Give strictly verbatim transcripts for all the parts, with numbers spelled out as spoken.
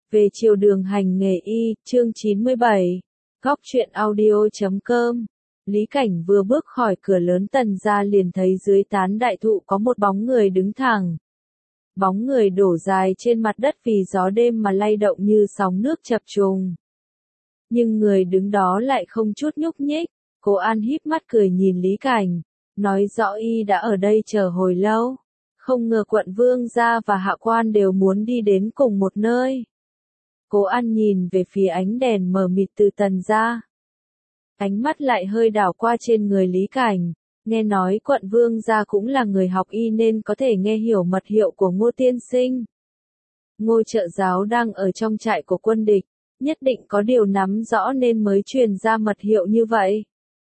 Về chiều đường hành nghề y, chương chín mươi bảy, Góc truyện audio.com. Lý Cảnh vừa bước khỏi cửa lớn Tần gia liền thấy dưới tán đại thụ có một bóng người đứng thẳng. Bóng người đổ dài trên mặt đất vì gió đêm mà lay động như sóng nước chập trùng. Nhưng người đứng đó lại không chút nhúc nhích. Cố An híp mắt cười nhìn Lý Cảnh, nói rõ y đã ở đây chờ hồi lâu. Không ngờ quận Vương gia và Hạ Quan đều muốn đi đến cùng một nơi. Cố An nhìn về phía ánh đèn mờ mịt từ Tần gia. Ánh mắt lại hơi đảo qua trên người Lý Cảnh, nghe nói quận Vương gia cũng là người học y nên có thể nghe hiểu mật hiệu của Ngô tiên sinh. Ngô trợ giáo đang ở trong trại của quân địch, nhất định có điều nắm rõ nên mới truyền ra mật hiệu như vậy.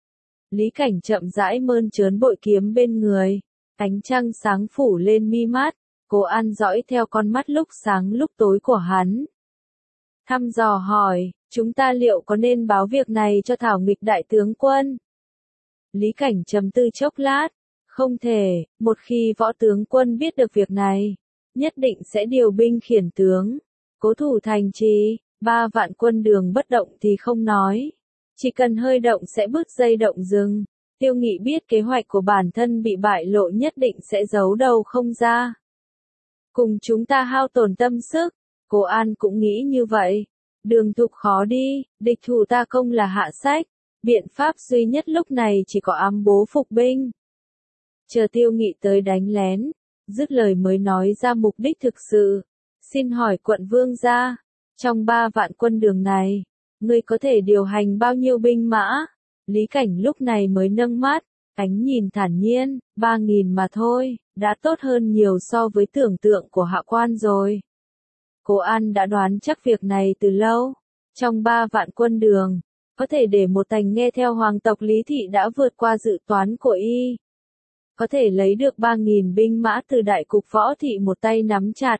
Lý Cảnh chậm rãi mơn trớn bội kiếm bên người, ánh trăng sáng phủ lên mi mắt, Cố An dõi theo con mắt lúc sáng lúc tối của hắn. Thăm dò hỏi, chúng ta liệu có nên báo việc này cho Thảo Nghịch đại tướng quân? Lý Cảnh trầm tư chốc lát, không thể, một khi võ tướng quân biết được việc này, nhất định sẽ điều binh khiển tướng, cố thủ thành trì, ba vạn quân đường bất động thì không nói. Chỉ cần hơi động sẽ bứt dây động rừng. Tiêu Nghị biết kế hoạch của bản thân bị bại lộ nhất định sẽ giấu đầu không ra. Cùng chúng ta hao tổn tâm sức, Cố An cũng nghĩ như vậy. Đường thục khó đi, địch thủ ta công là hạ sách. Biện pháp duy nhất lúc này chỉ có ám bố phục binh. Chờ Tiêu Nghị tới đánh lén, dứt lời mới nói ra mục đích thực sự. Xin hỏi quận Vương gia, trong ba vạn quân đường này, ngươi có thể điều hành bao nhiêu binh mã? Lý Cảnh lúc này mới nâng mắt, ánh nhìn thản nhiên, ba nghìn mà thôi, đã tốt hơn nhiều so với tưởng tượng của Hạ Quan rồi. Cố An đã đoán chắc việc này từ lâu. Trong ba vạn quân đường, có thể để một thành nghe theo hoàng tộc Lý Thị đã vượt qua dự toán của y. Có thể lấy được ba nghìn binh mã từ đại cục võ thị một tay nắm chặt.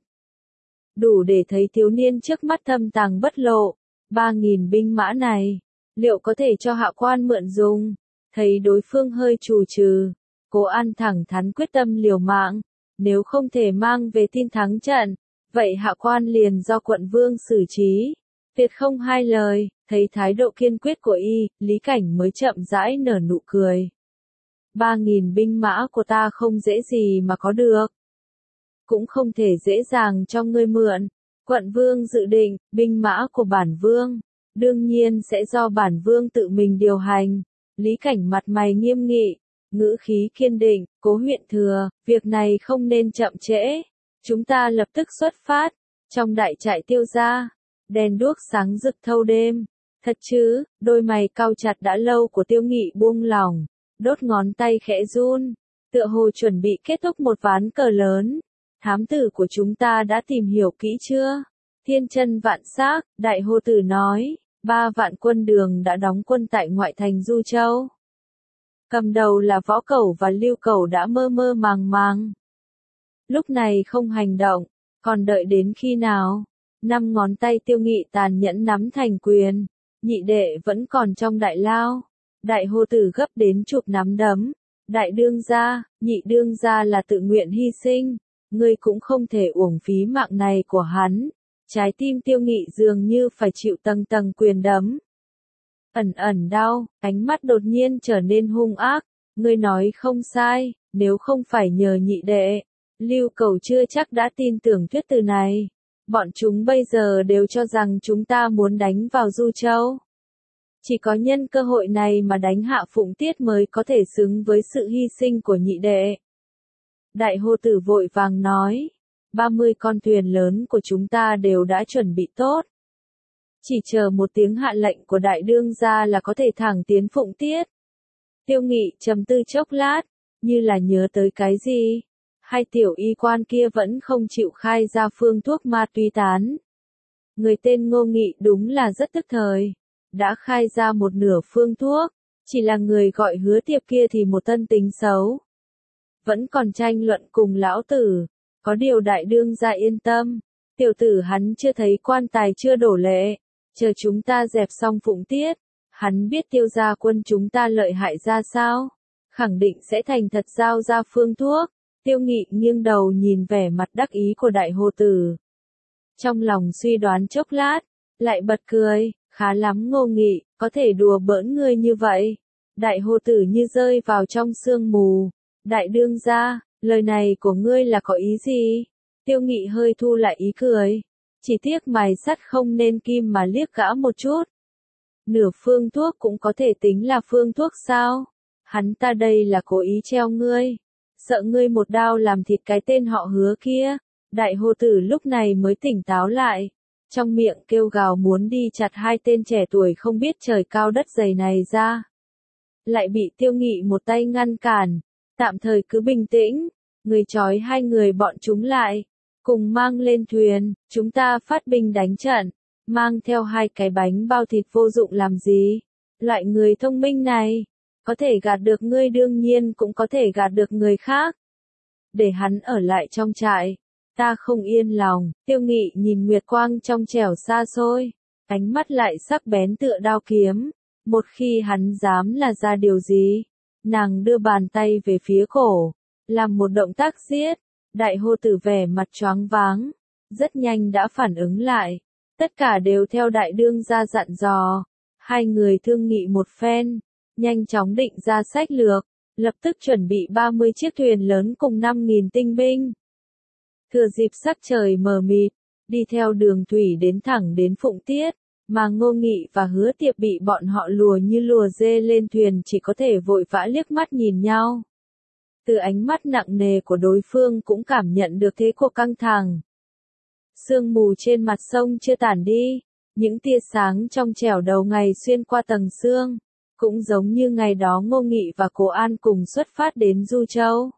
Đủ để thấy thiếu niên trước mắt thâm tàng bất lộ. Ba nghìn binh mã này, liệu có thể cho Hạ Quan mượn dùng? Thấy đối phương hơi trù trừ, Cố An thẳng thắn quyết tâm liều mạng. Nếu không thể mang về tin thắng trận, vậy Hạ Quan liền do quận Vương xử trí. Tuyệt không hai lời, thấy thái độ kiên quyết của y, Lý Cảnh mới chậm rãi nở nụ cười. Ba nghìn binh mã của ta không dễ gì mà có được. Cũng không thể dễ dàng cho ngươi mượn. Quận Vương dự định, binh mã của bản Vương, đương nhiên sẽ do bản Vương tự mình điều hành. Lý Cảnh mặt mày nghiêm nghị, ngữ khí kiên định, Cố huyện thừa, việc này không nên chậm trễ. Chúng ta lập tức xuất phát. Trong đại trại Tiêu gia, đèn đuốc sáng rực thâu đêm. Thật chứ, đôi mày cau chặt đã lâu của Tiêu Nghị buông lỏng, đốt ngón tay khẽ run, tựa hồ chuẩn bị kết thúc một ván cờ lớn. Thám tử của chúng ta đã tìm hiểu kỹ chưa? Thiên chân vạn xác, đại hô tử nói, ba vạn quân đường đã đóng quân tại ngoại thành Du Châu. Cầm đầu là Võ Cẩu và Lưu Cẩu đã mơ mơ màng màng. Lúc này không hành động, còn đợi đến khi nào? Năm ngón tay Tiêu Nghị tàn nhẫn nắm thành quyền, nhị đệ vẫn còn trong đại lao. Đại hô tử gấp đến chụp nắm đấm. Đại đương gia, nhị đương gia là tự nguyện hy sinh. Ngươi cũng không thể uổng phí mạng này của hắn. Trái tim Tiêu Nghị dường như phải chịu tầng tầng quyền đấm. Ẩn ẩn đau, ánh mắt đột nhiên trở nên hung ác. Ngươi nói không sai, nếu không phải nhờ nhị đệ, Lưu Cẩu chưa chắc đã tin tưởng thuyết từ này. Bọn chúng bây giờ đều cho rằng chúng ta muốn đánh vào Du Châu. Chỉ có nhân cơ hội này mà đánh hạ Phụng Tiết mới có thể xứng với sự hy sinh của nhị đệ. Đại hô tử vội vàng nói, ba mươi con thuyền lớn của chúng ta đều đã chuẩn bị tốt. Chỉ chờ một tiếng hạ lệnh của đại đương gia là có thể thẳng tiến Phụng Tiết. Tiêu Nghị trầm tư chốc lát, như là nhớ tới cái gì. Hai tiểu y quan kia vẫn không chịu khai ra phương thuốc ma túy tán. Người tên Ngô Nghị đúng là rất tức thời. Đã khai ra một nửa phương thuốc, chỉ là người gọi Hứa Tiệp kia thì một tân tính xấu. Vẫn còn tranh luận cùng lão tử, có điều đại đương gia yên tâm, tiểu tử hắn chưa thấy quan tài chưa đổ lệ, chờ chúng ta dẹp xong Phụng Tiết, hắn biết Tiêu gia quân chúng ta lợi hại ra sao, khẳng định sẽ thành thật giao ra phương thuốc. Tiêu Nghị nghiêng đầu nhìn vẻ mặt đắc ý của đại hô tử. Trong lòng suy đoán chốc lát, lại bật cười, khá lắm Ngô Nghị, có thể đùa bỡn ngươi như vậy. Đại hồ tử như rơi vào trong sương mù. Đại đương gia, lời này của ngươi là có ý gì? Tiêu Nghị hơi thu lại ý cười. Chỉ tiếc mài sắt không nên kim mà liếc gã một chút. Nửa phương thuốc cũng có thể tính là phương thuốc sao? Hắn ta đây là cố ý treo ngươi. Sợ ngươi một đao làm thịt cái tên họ Hứa kia. Đại hồ tử lúc này mới tỉnh táo lại. Trong miệng kêu gào muốn đi chặt hai tên trẻ tuổi không biết trời cao đất dày này ra. Lại bị Tiêu Nghị một tay ngăn cản. Tạm thời cứ bình tĩnh. Người trói hai người bọn chúng lại. Cùng mang lên thuyền, chúng ta phát binh đánh trận. Mang theo hai cái bánh bao thịt vô dụng làm gì? Loại người thông minh này, có thể gạt được ngươi đương nhiên cũng có thể gạt được người khác. Để hắn ở lại trong trại, ta không yên lòng. Tiêu Nghị nhìn nguyệt quang trong trẻo xa xôi, ánh mắt lại sắc bén tựa đao kiếm. Một khi hắn dám là ra điều gì, nàng đưa bàn tay về phía cổ, làm một động tác giết. Đại hồ tử vẻ mặt choáng váng, rất nhanh đã phản ứng lại. Tất cả đều theo đại đương gia dặn dò. Hai người thương nghị một phen, nhanh chóng định ra sách lược, lập tức chuẩn bị ba mươi chiếc thuyền lớn cùng năm nghìn tinh binh. Thừa dịp sắc trời mờ mịt, đi theo đường thủy đến thẳng đến Phụng Tiết, mà Ngô Nghị và Hứa Tiệp bị bọn họ lùa như lùa dê lên thuyền chỉ có thể vội vã liếc mắt nhìn nhau. Từ ánh mắt nặng nề của đối phương cũng cảm nhận được thế cuộc căng thẳng. Sương mù trên mặt sông chưa tản đi, những tia sáng trong trẻo đầu ngày xuyên qua tầng sương, cũng giống như ngày đó Ngô Nghị và Cố An cùng xuất phát đến Du Châu.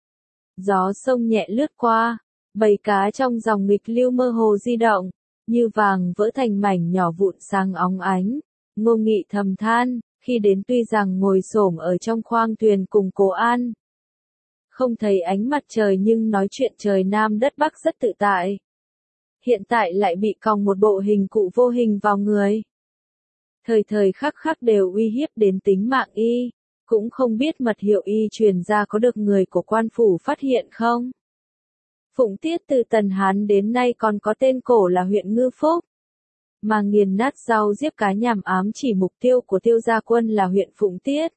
Gió sông nhẹ lướt qua, bầy cá trong dòng nghịch lưu mơ hồ di động, như vàng vỡ thành mảnh nhỏ vụn sáng óng ánh. Ngô Nghị thầm than, khi đến tuy rằng ngồi xổm ở trong khoang thuyền cùng Cố An, không thấy ánh mặt trời nhưng nói chuyện trời Nam đất Bắc rất tự tại. Hiện tại lại bị còng một bộ hình cụ vô hình vào người. Thời thời khắc khắc đều uy hiếp đến tính mạng y, cũng không biết mật hiệu y truyền ra có được người của quan phủ phát hiện không. Phụng Tiết từ Tần Hán đến nay còn có tên cổ là huyện Ngư Phúc. Mà nghiền nát rau giết cá nhằm ám chỉ mục tiêu của Tiêu gia quân là huyện Phụng Tiết.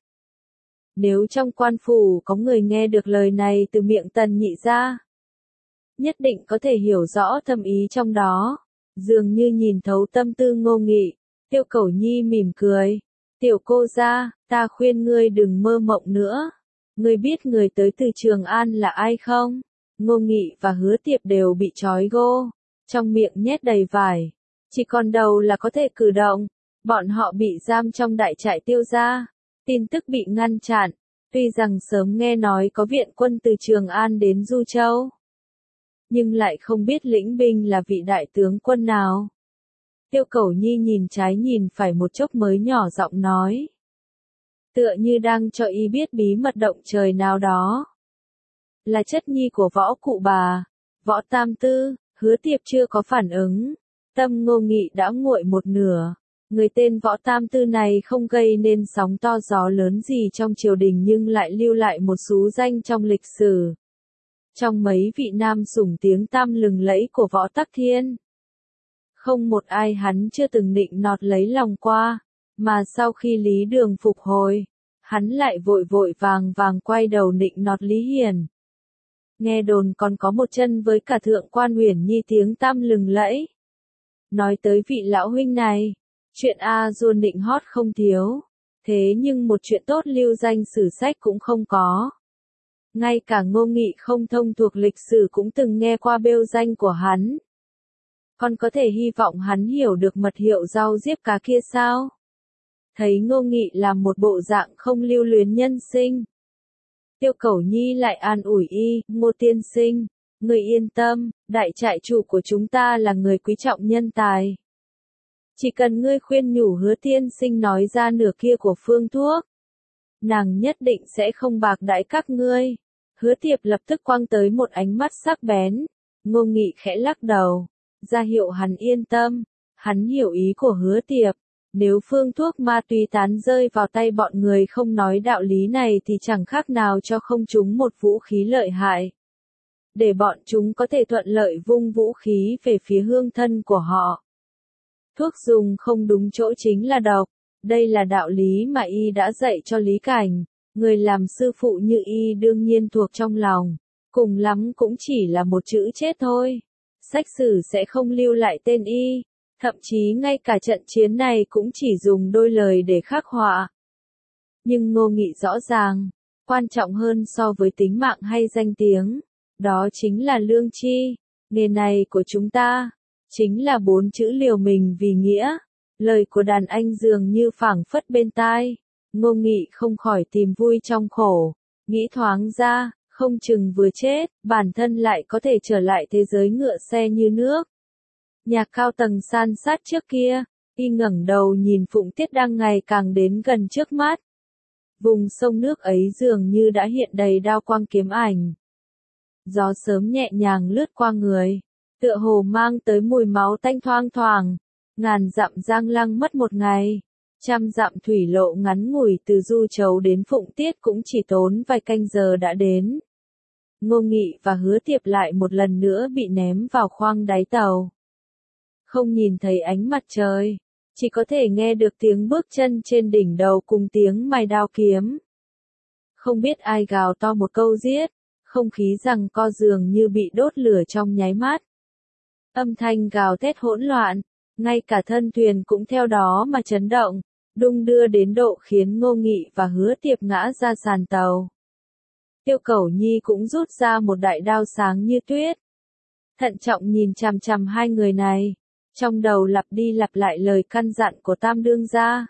Nếu trong quan phủ có người nghe được lời này từ miệng Tần Nhị gia, nhất định có thể hiểu rõ thâm ý trong đó. Dường như nhìn thấu tâm tư Ngô Nghị, Tiêu Cẩu Nhi mỉm cười. Tiểu cô gia, ta khuyên ngươi đừng mơ mộng nữa. Ngươi biết người tới từ Trường An là ai không? Ngô Nghị và Hứa Tiệp đều bị trói gô, trong miệng nhét đầy vải. Chỉ còn đầu là có thể cử động. Bọn họ bị giam trong đại trại Tiêu gia. Tin tức bị ngăn chặn. Tuy rằng sớm nghe nói có viện quân từ Trường An đến Du Châu, nhưng lại không biết lĩnh binh là vị đại tướng quân nào. Tiêu Cẩu Nhi nhìn trái nhìn phải một chốc mới nhỏ giọng nói. Tựa như đang cho y biết bí mật động trời nào đó. Là chất nhi của Võ cụ bà, Võ Tam Tư. Hứa Tiệp chưa có phản ứng. Tâm Ngô Nghị đã nguội một nửa. Người tên Võ Tam Tư này không gây nên sóng to gió lớn gì trong triều đình nhưng lại lưu lại một xú danh trong lịch sử. Trong mấy vị nam sủng tiếng tăm lừng lẫy của Võ Tắc Thiên, không một ai hắn chưa từng nịnh nọt lấy lòng qua, mà sau khi Lý Đường phục hồi, hắn lại vội vội vàng vàng quay đầu nịnh nọt Lý Hiền. Nghe đồn còn có một chân với cả thượng quan Uyển Nhi tiếng tăm lừng lẫy. Nói tới vị lão huynh này, chuyện A Du nịnh hót không thiếu, thế nhưng một chuyện tốt lưu danh sử sách cũng không có. Ngay cả Ngô Nghị không thông thuộc lịch sử cũng từng nghe qua bêu danh của hắn. Còn có thể hy vọng hắn hiểu được mật hiệu rau diếp cá kia sao? Thấy Ngô Nghị làm một bộ dạng không lưu luyến nhân sinh, Tiêu Cẩu Nhi lại an ủi y, Ngô tiên sinh, người yên tâm, đại trại chủ của chúng ta là người quý trọng nhân tài. Chỉ cần ngươi khuyên nhủ Hứa tiên sinh nói ra nửa kia của phương thuốc, nàng nhất định sẽ không bạc đãi các ngươi. Hứa Tiệp lập tức quăng tới một ánh mắt sắc bén. Ngô Nghị khẽ lắc đầu, ra hiệu hắn yên tâm. Hắn hiểu ý của Hứa Tiệp. Nếu phương thuốc ma túy tán rơi vào tay bọn người không nói đạo lý này thì chẳng khác nào cho không chúng một vũ khí lợi hại. để bọn chúng có thể thuận lợi vung vũ khí về phía hương thân của họ. Thuốc dùng không đúng chỗ chính là độc, đây là đạo lý mà y đã dạy cho Lý Cảnh, người làm sư phụ như y đương nhiên thuộc trong lòng, cùng lắm cũng chỉ là một chữ chết thôi. Sách sử sẽ không lưu lại tên y, thậm chí ngay cả trận chiến này cũng chỉ dùng đôi lời để khắc họa. Nhưng Ngô Nghị rõ ràng, quan trọng hơn so với tính mạng hay danh tiếng, đó chính là lương tri. Nghề này của chúng ta, chính là bốn chữ liều mình vì nghĩa. Lời của đàn anh dường như phảng phất bên tai. Ngô Nghị không khỏi tìm vui trong khổ, nghĩ thoáng ra, không chừng vừa chết, bản thân lại có thể trở lại thế giới ngựa xe như nước. Nhà cao tầng san sát trước kia, y ngẩng đầu nhìn Phụng Tiết đang ngày càng đến gần trước mắt. Vùng sông nước ấy dường như đã hiện đầy đao quang kiếm ảnh. Gió sớm nhẹ nhàng lướt qua người, tựa hồ mang tới mùi máu tanh thoang thoảng. Ngàn dặm giang lăng mất một ngày, trăm dặm thủy lộ ngắn ngủi từ Du Chấu đến Phụng Tiết cũng chỉ tốn vài canh giờ đã đến. Ngô Nghị và Hứa Tiệp lại một lần nữa bị ném vào khoang đáy tàu. Không nhìn thấy ánh mặt trời, chỉ có thể nghe được tiếng bước chân trên đỉnh đầu cùng tiếng mài đao kiếm. Không biết ai gào to một câu giết, không khí giằng co dường như bị đốt lửa trong nháy mắt. Âm thanh gào thét hỗn loạn, ngay cả thân thuyền cũng theo đó mà chấn động, đung đưa đến độ khiến Ngô Nghị và Hứa Tiệp ngã ra sàn tàu. Tiêu Cẩu Nhi cũng rút ra một đại đao sáng như tuyết. Thận trọng nhìn chằm chằm hai người này, trong đầu lặp đi lặp lại lời căn dặn của Tam Đương gia.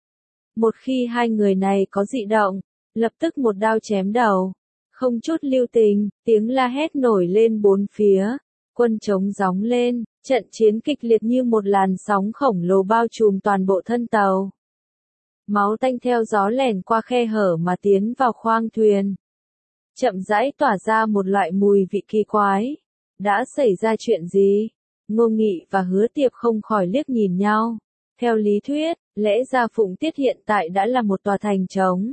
Một khi hai người này có dị động, lập tức một đao chém đầu, không chút lưu tình, tiếng la hét nổi lên bốn phía, quân trống gióng lên, trận chiến kịch liệt như một làn sóng khổng lồ bao trùm toàn bộ thân tàu. Máu tanh theo gió lẻn qua khe hở mà tiến vào khoang thuyền. Chậm rãi tỏa ra một loại mùi vị kỳ quái. Đã xảy ra chuyện gì? Ngô Nghị và Hứa Tiệp không khỏi liếc nhìn nhau. Theo lý thuyết, lẽ ra Phụng Tiết hiện tại đã là một tòa thành trống.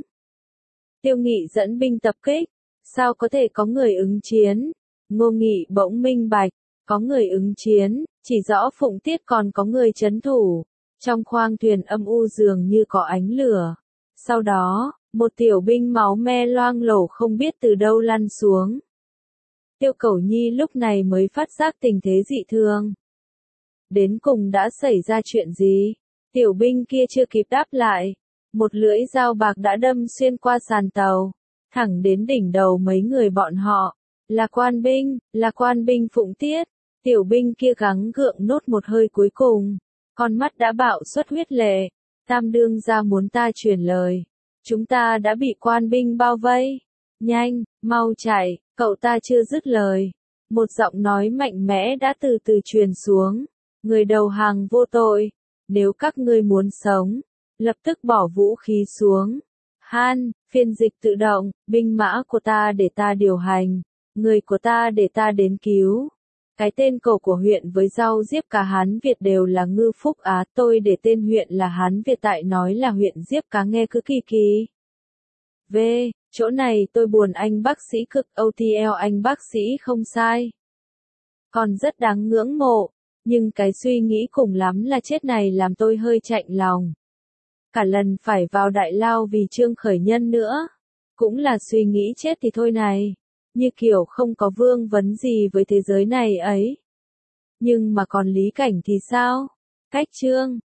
Tiêu Nghị dẫn binh tập kích, sao có thể có người ứng chiến? Ngô Nghị bỗng minh bạch, có người ứng chiến, chỉ rõ Phụng Tiết còn có người trấn thủ. Trong khoang thuyền âm u dường như có ánh lửa. Sau đó, một tiểu binh máu me loang lổ không biết từ đâu lăn xuống. Tiêu Cẩu Nhi lúc này mới phát giác tình thế dị thường. Đến cùng đã xảy ra chuyện gì? Tiểu binh kia chưa kịp đáp lại. Một lưỡi dao bạc đã đâm xuyên qua sàn tàu, thẳng đến đỉnh đầu mấy người bọn họ. Là quan binh, là quan binh Phụng Tiết. Tiểu binh kia gắng gượng nốt một hơi cuối cùng. Con mắt đã bạo xuất huyết lệ. Tam Đương gia muốn ta truyền lời. Chúng ta đã bị quan binh bao vây. Nhanh, mau chạy, cậu ta chưa dứt lời. Một giọng nói mạnh mẽ đã từ từ truyền xuống. Người đầu hàng vô tội. Nếu các ngươi muốn sống, lập tức bỏ vũ khí xuống. Han, phiên dịch tự động, binh mã của ta để ta điều hành. Người của ta để ta đến cứu. Cái tên cầu của huyện với rau diếp cá Hán Việt đều là Ngư Phúc Á, tôi để tên huyện là Hán Việt tại nói là huyện diếp cá nghe cứ kỳ kỳ. V, chỗ này tôi buồn anh bác sĩ cực o tê lờ anh bác sĩ không sai. Còn rất đáng ngưỡng mộ, nhưng cái suy nghĩ cùng lắm là chết này làm tôi hơi chạnh lòng. Cả lần phải vào đại lao vì Trương Khởi Nhân nữa, cũng là suy nghĩ chết thì thôi này. Như kiểu không có vương vấn gì với thế giới này ấy. Nhưng mà còn Lý Cảnh thì sao? Cách Trương,